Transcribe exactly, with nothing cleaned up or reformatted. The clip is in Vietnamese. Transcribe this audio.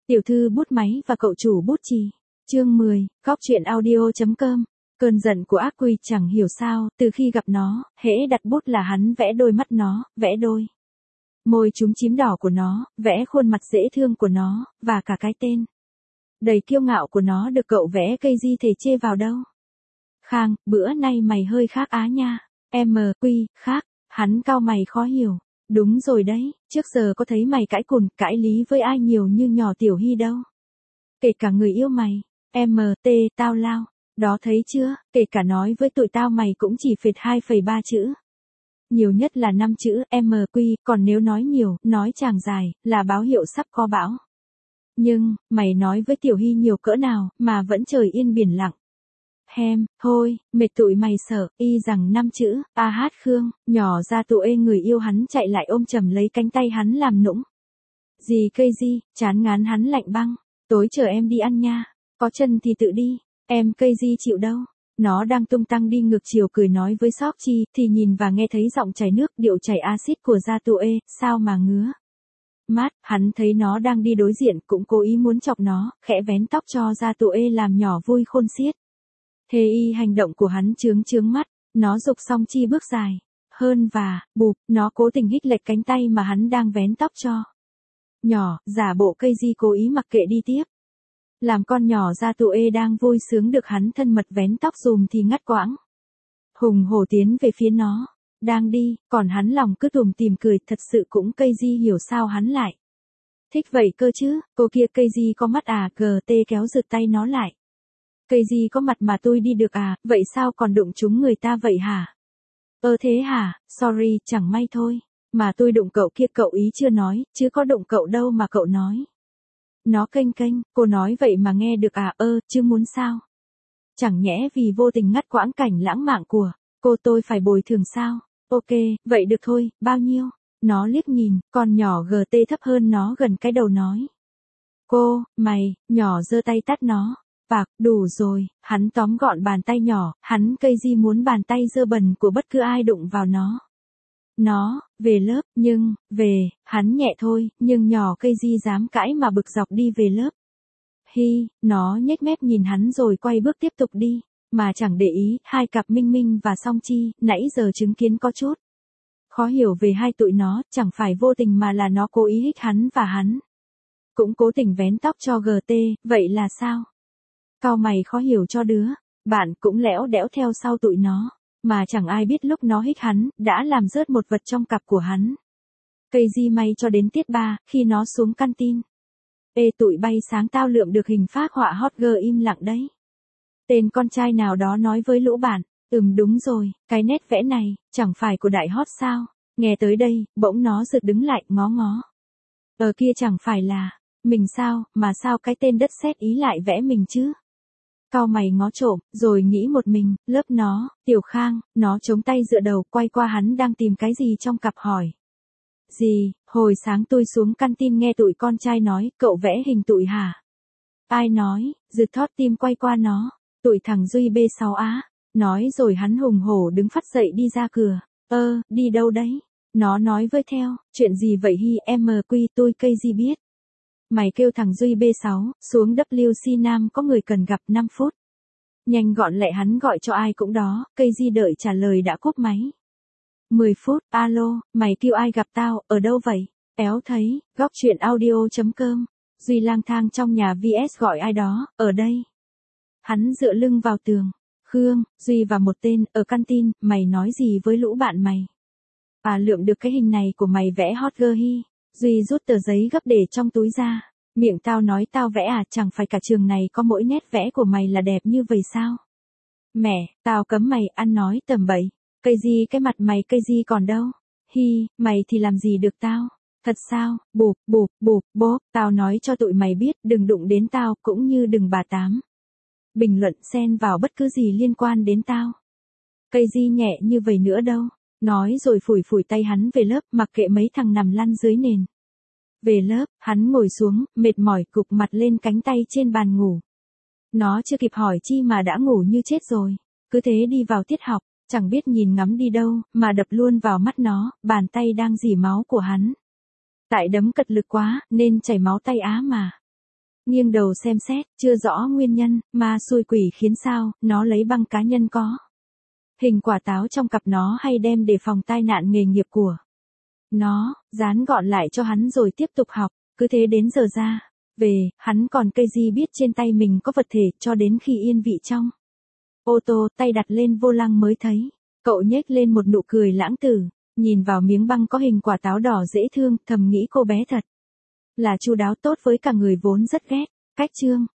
Tiểu thư bút máy và cậu chủ bút chì. Chương mười, góc truyện audio.com. Cơn giận của ác quỷ chẳng hiểu sao, từ khi gặp nó, hễ đặt bút là hắn vẽ đôi mắt nó, vẽ đôi môi trúng chím đỏ của nó, vẽ khuôn mặt dễ thương của nó, và cả cái tên đầy kiêu ngạo của nó được cậu vẽ cây di thể chê vào đâu. Khang, bữa nay mày hơi khác á nha. Em quy, khác. Hắn cau mày khó hiểu. Đúng rồi đấy, trước giờ có thấy mày cãi cùn, cãi lý với ai nhiều như nhỏ Tiểu Hy đâu. Kể cả người yêu mày. Em tê, tao lao. Đó thấy chưa, kể cả nói với tụi tao mày cũng chỉ phệt hai phẩy ba chữ. Nhiều nhất là năm chữ, em quy, còn nếu nói nhiều, nói chàng dài, là báo hiệu sắp có bão. Nhưng, mày nói với Tiểu Hy nhiều cỡ nào, mà vẫn trời yên biển lặng. Hem, thôi, mệt tụi mày sợ, y rằng năm chữ, a hát Khương, nhỏ ra tụi ê người yêu hắn chạy lại ôm chầm lấy cánh tay hắn làm nũng. Gì cây gì, chán ngán hắn lạnh băng, tối chờ em đi ăn nha, có chân thì tự đi, em cây gì chịu đâu. Nó đang tung tăng đi ngược chiều cười nói với Sóc Chi, thì nhìn và nghe thấy giọng chảy nước, điệu chảy axit của Gia Tụ Ê, sao mà ngứa. Mát, hắn thấy nó đang đi đối diện cũng cố ý muốn chọc nó, khẽ vén tóc cho Gia Tụ Ê làm nhỏ vui khôn xiết. Thế y hành động của hắn chướng chướng mắt, nó dục Song Chi bước dài. Hơn và, bụp, nó cố tình hít lệch cánh tay mà hắn đang vén tóc cho. Nhỏ, giả bộ cây di cố ý mặc kệ đi tiếp. Làm con nhỏ Gia Tụ Ê đang vui sướng được hắn thân mật vén tóc dùm thì ngắt quãng. Hùng hổ tiến về phía nó. Đang đi, còn hắn lòng cứ tùm tìm cười, thật sự cũng cây di hiểu sao hắn lại. Thích vậy cơ chứ, cô kia cây di có mắt à, gờ tê kéo giật tay nó lại. Cây gì có mặt mà tôi đi được à, vậy sao còn đụng trúng người ta vậy hả? Ơ thế hả, sorry, chẳng may thôi. Mà tôi đụng cậu kia cậu ý chưa nói, chứ có đụng cậu đâu mà cậu nói. Nó kênh kênh, cô nói vậy mà nghe được à, ơ, chứ muốn sao? Chẳng nhẽ vì vô tình ngắt quãng cảnh lãng mạn của cô tôi phải bồi thường sao? Ok, vậy được thôi, bao nhiêu? Nó liếc nhìn, con nhỏ gờ tê thấp hơn nó gần cái đầu nói. Cô, mày, nhỏ giơ tay tát nó. Bạc, đủ rồi, hắn tóm gọn bàn tay nhỏ, hắn cây di muốn bàn tay dơ bẩn của bất cứ ai đụng vào nó. Nó, về lớp, nhưng, về, hắn nhẹ thôi, nhưng nhỏ cây di dám cãi mà bực dọc đi về lớp. Hi, nó nhếch mép nhìn hắn rồi quay bước tiếp tục đi, mà chẳng để ý, hai cặp Minh Minh và Song Chi, nãy giờ chứng kiến có chút khó hiểu về hai tụi nó, chẳng phải vô tình mà là nó cố ý hích hắn và hắn cũng cố tình vén tóc cho giê tê, vậy là sao? Cau mày khó hiểu cho đứa, bạn cũng lẽo đẽo theo sau tụi nó, mà chẳng ai biết lúc nó hích hắn, đã làm rớt một vật trong cặp của hắn. Cây di may cho đến tiết ba, khi nó xuống căn tin. Ê tụi bay sáng tao lượm được hình phác họa hot girl im lặng đấy. Tên con trai nào đó nói với lũ bạn, ừm đúng rồi, cái nét vẽ này, chẳng phải của đại hot sao, nghe tới đây, bỗng nó giật đứng lại, ngó ngó. Ở kia chẳng phải là, mình sao, mà sao cái tên đất sét ý lại vẽ mình chứ? Cau mày ngó trộm, rồi nghĩ một mình, lớp nó, Tiểu Khang, nó chống tay dựa đầu, quay qua hắn đang tìm cái gì trong cặp hỏi. Gì, hồi sáng tôi xuống căn tin nghe tụi con trai nói, cậu vẽ hình tụi hả? Ai nói, giật thót tim quay qua nó, tụi thằng Duy bê sáu á, nói rồi hắn hùng hổ đứng phắt dậy đi ra cửa, ơ, đi đâu đấy? Nó nói với theo, chuyện gì vậy Hi, em quy tôi cây gì biết. Mày kêu thằng Duy bê sáu, xuống W C Nam có người cần gặp năm phút. Nhanh gọn lẹ hắn gọi cho ai cũng đó, cây di đợi trả lời đã cúp máy. mười phút, alo, mày kêu ai gặp tao, ở đâu vậy? Éo thấy, góc truyện audio.com. Duy lang thang trong nhà vs gọi ai đó, ở đây. Hắn dựa lưng vào tường. Khương, Duy và một tên, ở căn tin, mày nói gì với lũ bạn mày? À lượm được cái hình này của mày vẽ hot girl Hi. Duy rút tờ giấy gấp để trong túi ra. Miệng tao nói tao vẽ à, chẳng phải cả trường này có mỗi nét vẽ của mày là đẹp như vậy sao? Mẹ, tao cấm mày ăn nói tầm bậy. Cây gì cái mặt mày cây gì còn đâu? Hi, mày thì làm gì được tao? Thật sao? Bụp, bụp, bụp, bốp, tao nói cho tụi mày biết, đừng đụng đến tao, cũng như đừng bà tám bình luận xen vào bất cứ gì liên quan đến tao. Cây gì nhẹ như vậy nữa đâu. Nói rồi phủi phủi tay hắn về lớp, mặc kệ mấy thằng nằm lăn dưới nền. Về lớp, hắn ngồi xuống, mệt mỏi cụp mặt lên cánh tay trên bàn ngủ. Nó chưa kịp hỏi chi mà đã ngủ như chết rồi. Cứ thế đi vào tiết học, chẳng biết nhìn ngắm đi đâu, mà đập luôn vào mắt nó, bàn tay đang rỉ máu của hắn. Tại đấm cật lực quá, nên chảy máu tay á mà. Nghiêng đầu xem xét, chưa rõ nguyên nhân, ma xui quỷ khiến sao, nó lấy băng cá nhân có hình quả táo trong cặp nó hay đem để phòng tai nạn nghề nghiệp của nó, dán gọn lại cho hắn rồi tiếp tục học, cứ thế đến giờ ra về, hắn còn cây gì biết trên tay mình có vật thể, cho đến khi yên vị trong ô tô, tay đặt lên vô lăng mới thấy. Cậu nhếch lên một nụ cười lãng tử, nhìn vào miếng băng có hình quả táo đỏ dễ thương, thầm nghĩ cô bé thật là chu đáo, tốt với cả người vốn rất ghét cách chương.